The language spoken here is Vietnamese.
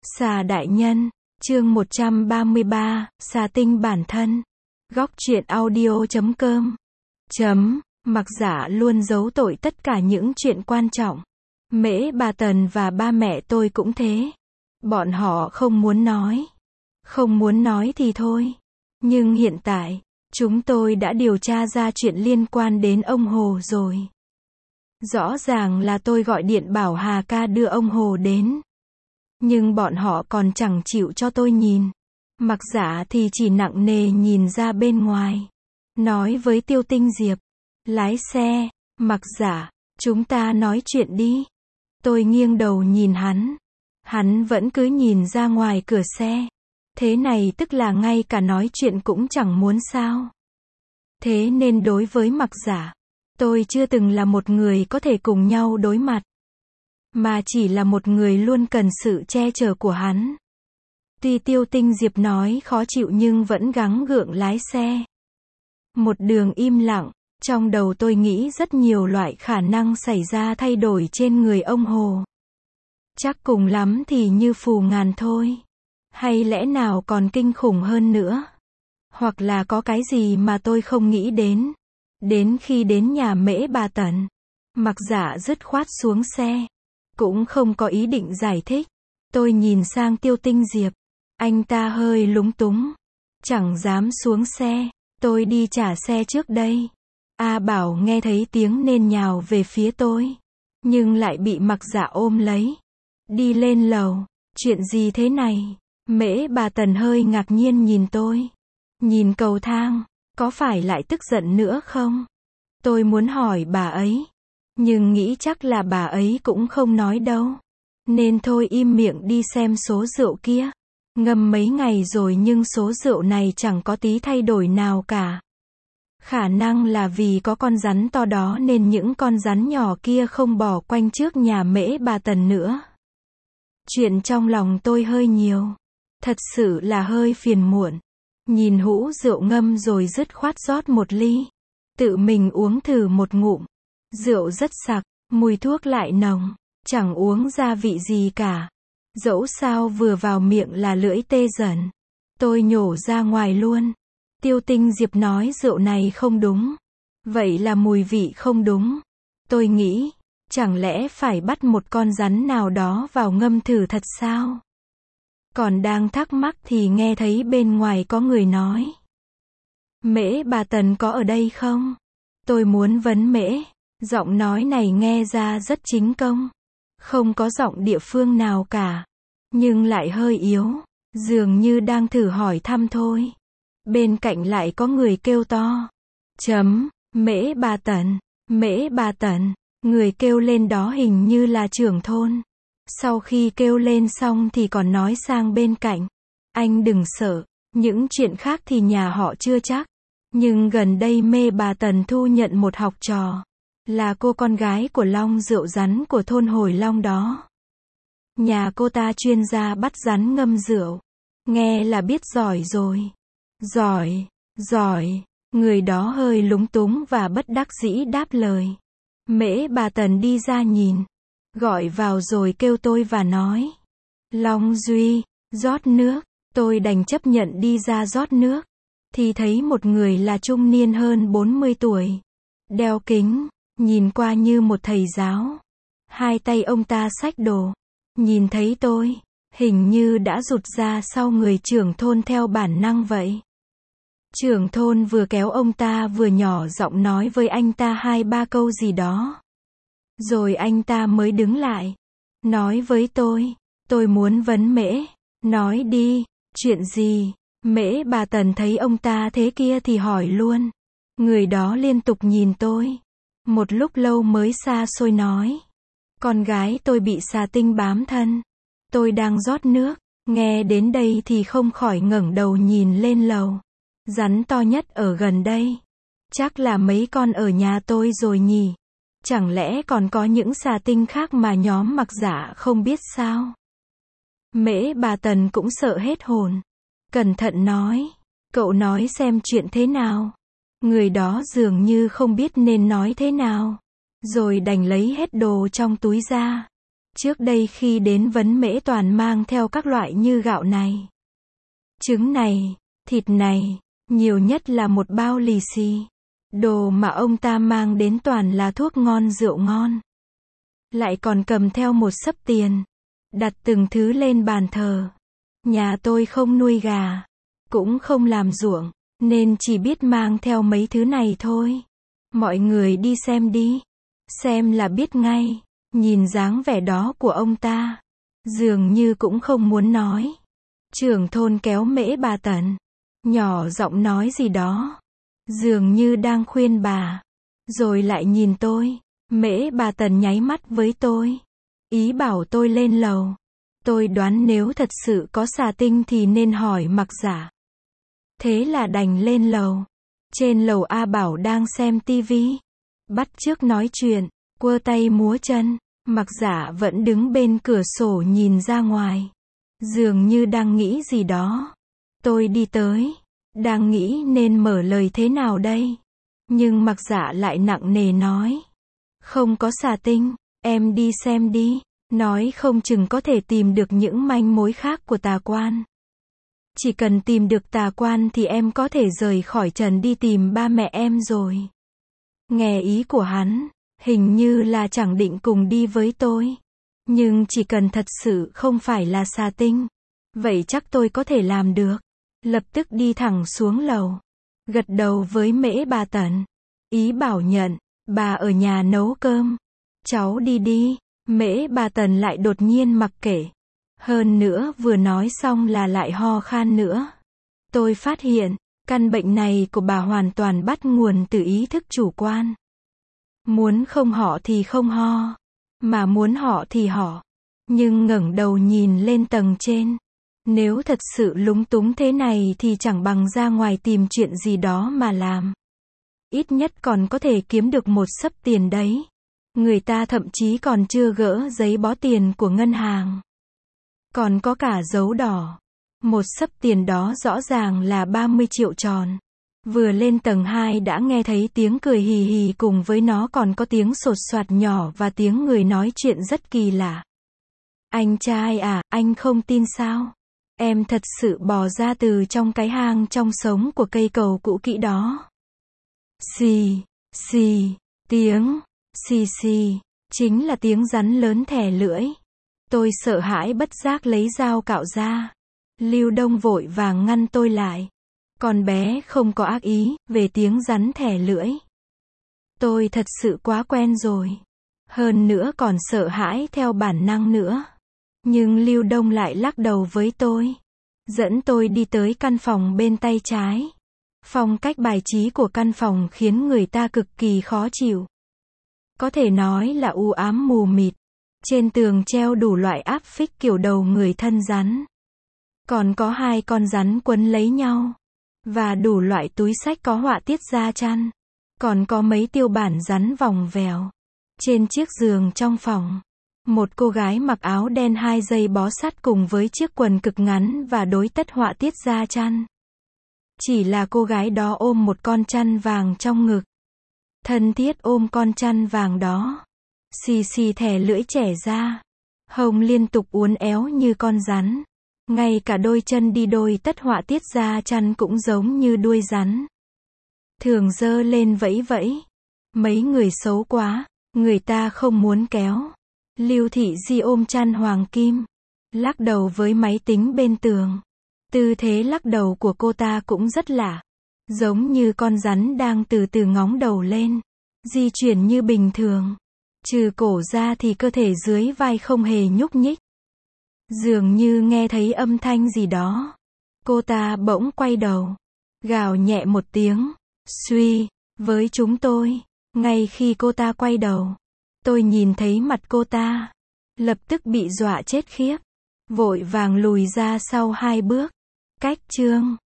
Xà đại nhân, chương 133, xà tinh bản thân. Góc truyện audio.com. Mặc Dạ luôn giấu tội tất cả những chuyện quan trọng. Mễ bà Tần và ba mẹ tôi cũng thế. Bọn họ không muốn nói. Không muốn nói thì thôi. Nhưng hiện tại, chúng tôi đã điều tra ra chuyện liên quan đến ông Hồ rồi. Rõ ràng là tôi gọi điện bảo Hà ca đưa ông Hồ đến. Nhưng bọn họ còn chẳng chịu cho tôi nhìn. Mặc Dạ thì chỉ nặng nề nhìn ra bên ngoài. Nói với Tiêu Tinh Diệp. Lái xe, Mặc Dạ, chúng ta nói chuyện đi. Tôi nghiêng đầu nhìn hắn. Hắn vẫn cứ nhìn ra ngoài cửa xe. Thế này tức là ngay cả nói chuyện cũng chẳng muốn sao. Thế nên đối với Mặc Dạ, tôi chưa từng là một người có thể cùng nhau đối mặt. Mà chỉ là một người luôn cần sự che chở của hắn. Tuy Tiêu Tinh Diệp nói khó chịu nhưng vẫn gắng gượng lái xe. Một đường im lặng, trong đầu tôi nghĩ rất nhiều loại khả năng xảy ra thay đổi trên người ông Hồ. Chắc cùng lắm thì như phù ngàn thôi. Hay lẽ nào còn kinh khủng hơn nữa. Hoặc là có cái gì mà tôi không nghĩ đến. Đến khi đến nhà Mễ bà Tần, Mặc Dạ dứt khoát xuống xe. Cũng không có ý định giải thích. Tôi nhìn sang Tiêu Tinh Diệp. Anh ta hơi lúng túng. Chẳng dám xuống xe. Tôi đi trả xe trước đây. A Bảo nghe thấy tiếng nên nhào về phía tôi. Nhưng lại bị Mặc Dạ ôm lấy. Đi lên lầu. Chuyện gì thế này? Mễ bà Tần hơi ngạc nhiên nhìn tôi. Nhìn cầu thang. Có phải lại tức giận nữa không? Tôi muốn hỏi bà ấy. Nhưng nghĩ chắc là bà ấy cũng không nói đâu. Nên thôi im miệng đi xem số rượu kia. Ngâm mấy ngày rồi nhưng số rượu này chẳng có tí thay đổi nào cả. Khả năng là vì có con rắn to đó nên những con rắn nhỏ kia không bò quanh trước nhà Mễ bà Tần nữa. Chuyện trong lòng tôi hơi nhiều. Thật sự là hơi phiền muộn. Nhìn hũ rượu ngâm rồi dứt khoát rót một ly. Tự mình uống thử một ngụm. Rượu rất sặc, mùi thuốc lại nồng, chẳng uống gia vị gì cả. Dẫu sao vừa vào miệng là lưỡi tê dần. Tôi nhổ ra ngoài luôn. Tiêu Tinh Diệp nói rượu này không đúng. Vậy là mùi vị không đúng. Tôi nghĩ, chẳng lẽ phải bắt một con rắn nào đó vào ngâm thử thật sao? Còn đang thắc mắc thì nghe thấy bên ngoài có người nói. Mễ bà Tần có ở đây không? Tôi muốn vấn Mễ. Giọng nói này nghe ra rất chính công. Không có giọng địa phương nào cả. Nhưng lại hơi yếu. Dường như đang thử hỏi thăm thôi. Bên cạnh lại có người kêu to. Mễ bà Tần. Mễ bà Tần. Người kêu lên đó hình như là trưởng thôn. Sau khi kêu lên xong thì còn nói sang bên cạnh. Anh đừng sợ. Những chuyện khác thì nhà họ chưa chắc. Nhưng gần đây Mễ bà Tần thu nhận một học trò. Là cô con gái của Long rượu rắn của thôn Hồi Long đó. Nhà cô ta chuyên gia bắt rắn ngâm rượu. Nghe là biết giỏi rồi. Giỏi. Người đó hơi lúng túng và bất đắc dĩ đáp lời. Mễ bà Tần đi ra nhìn. Gọi vào rồi kêu tôi và nói. Long Duy, rót nước. Tôi đành chấp nhận đi ra rót nước. Thì thấy một người là trung niên hơn 40 tuổi. Đeo kính. Nhìn qua như một thầy giáo. Hai tay ông ta xách đồ. Nhìn thấy tôi, hình như đã rụt ra sau người trưởng thôn theo bản năng vậy. Trưởng thôn vừa kéo ông ta vừa nhỏ giọng nói với anh ta 2-3 câu gì đó. Rồi anh ta mới đứng lại. Nói với tôi muốn vấn Mễ. Nói đi, chuyện gì? Mễ bà Tần thấy ông ta thế kia thì hỏi luôn. Người đó liên tục nhìn tôi. Một lúc lâu mới xa xôi nói. Con gái tôi bị xà tinh bám thân. Tôi đang rót nước. Nghe đến đây thì không khỏi ngẩng đầu nhìn lên lầu. Rắn to nhất ở gần đây. Chắc là mấy con ở nhà tôi rồi nhỉ. Chẳng lẽ còn có những xà tinh khác mà nhóm Mặc Dạ không biết sao? Mễ bà Tần cũng sợ hết hồn. Cẩn thận nói. Cậu nói xem chuyện thế nào. Người đó dường như không biết nên nói thế nào. Rồi đành lấy hết đồ trong túi ra. Trước đây khi đến vấn Mễ toàn mang theo các loại như gạo này, trứng này, thịt này, nhiều nhất là một bao lì xì. Đồ mà ông ta mang đến toàn là thuốc ngon rượu ngon. Lại còn cầm theo một xấp tiền, đặt từng thứ lên bàn thờ. Nhà tôi không nuôi gà, cũng không làm ruộng, nên chỉ biết mang theo mấy thứ này thôi. Mọi người đi xem đi, xem là biết ngay. Nhìn dáng vẻ đó của ông ta, dường như cũng không muốn nói. Trưởng thôn kéo Mễ bà Tần, nhỏ giọng nói gì đó, dường như đang khuyên bà, rồi lại nhìn tôi. Mễ bà Tần nháy mắt với tôi, ý bảo tôi lên lầu. Tôi đoán nếu thật sự có xà tinh thì nên hỏi Mặc Giả. Thế là đành lên lầu. Trên lầu A Bảo đang xem tivi, bắt chước nói chuyện, quơ tay múa chân. Mặc Giả vẫn đứng bên cửa sổ nhìn ra ngoài, dường như đang nghĩ gì đó. Tôi đi tới, đang nghĩ nên mở lời thế nào đây. Nhưng Mặc Giả lại nặng nề nói, không có xà tinh, em đi xem đi, nói không chừng có thể tìm được những manh mối khác của tà quan. Chỉ cần tìm được tà quan thì em có thể rời khỏi trần đi tìm ba mẹ em rồi. Nghe ý của hắn, hình như là chẳng định cùng đi với tôi. Nhưng chỉ cần thật sự không phải là xà tinh, vậy chắc tôi có thể làm được. Lập tức đi thẳng xuống lầu, gật đầu với Mễ bà Tần, ý bảo nhận, bà ở nhà nấu cơm, cháu đi đi. Mễ bà Tần lại đột nhiên mặc kệ. Hơn nữa vừa nói xong là lại ho khan nữa. Tôi phát hiện, căn bệnh này của bà hoàn toàn bắt nguồn từ ý thức chủ quan. Muốn không họ thì không ho, mà muốn họ thì họ. Nhưng ngẩng đầu nhìn lên tầng trên, nếu thật sự lúng túng thế này thì chẳng bằng ra ngoài tìm chuyện gì đó mà làm. Ít nhất còn có thể kiếm được một xấp tiền đấy. Người ta thậm chí còn chưa gỡ giấy bó tiền của ngân hàng, còn có cả dấu đỏ. Một xấp tiền đó rõ ràng là 30 triệu tròn. Vừa lên tầng 2 đã nghe thấy tiếng cười hì hì, cùng với nó còn có tiếng sột soạt nhỏ và tiếng người nói chuyện rất kỳ lạ. Anh trai à, anh không tin sao? Em thật sự bò ra từ trong cái hang trong sống của cây cầu cũ kỹ đó. Xì, xì, tiếng, xì xì, chính là tiếng rắn lớn thè lưỡi. Tôi sợ hãi bất giác lấy dao cạo ra. Lưu Đông vội vàng ngăn tôi lại. Con bé không có ác ý, về tiếng rắn thè lưỡi. Tôi thật sự quá quen rồi. Hơn nữa còn sợ hãi theo bản năng nữa. Nhưng Lưu Đông lại lắc đầu với tôi, dẫn tôi đi tới căn phòng bên tay trái. Phong cách bài trí của căn phòng khiến người ta cực kỳ khó chịu. Có thể nói là u ám mù mịt. Trên tường treo đủ loại áp phích kiểu đầu người thân rắn. Còn có 2 con rắn quấn lấy nhau. Và đủ loại túi xách có họa tiết da chăn. Còn có mấy tiêu bản rắn vòng vèo. Trên chiếc giường trong phòng, một cô gái mặc áo đen 2 dây bó sắt cùng với chiếc quần cực ngắn và đối tất họa tiết da chăn. Chỉ là cô gái đó ôm một con chăn vàng trong ngực. Thân thiết ôm con chăn vàng đó. Xì xì thè lưỡi trẻ ra. Hông liên tục uốn éo như con rắn. Ngay cả đôi chân đi đôi tất họa tiết da chăn cũng giống như đuôi rắn. Thường giơ lên vẫy vẫy. Mấy người xấu quá, người ta không muốn kéo. Lưu Thị Di ôm chăn hoàng kim, lắc đầu với máy tính bên tường. Tư thế lắc đầu của cô ta cũng rất lạ, giống như con rắn đang từ từ ngóng đầu lên, di chuyển như bình thường. Trừ cổ ra thì cơ thể dưới vai không hề nhúc nhích. Dường như nghe thấy âm thanh gì đó. Cô ta bỗng quay đầu, gào nhẹ một tiếng, suy, với chúng tôi. Ngay khi cô ta quay đầu, tôi nhìn thấy mặt cô ta, lập tức bị dọa chết khiếp, vội vàng lùi ra sau 2 bước. Cách chương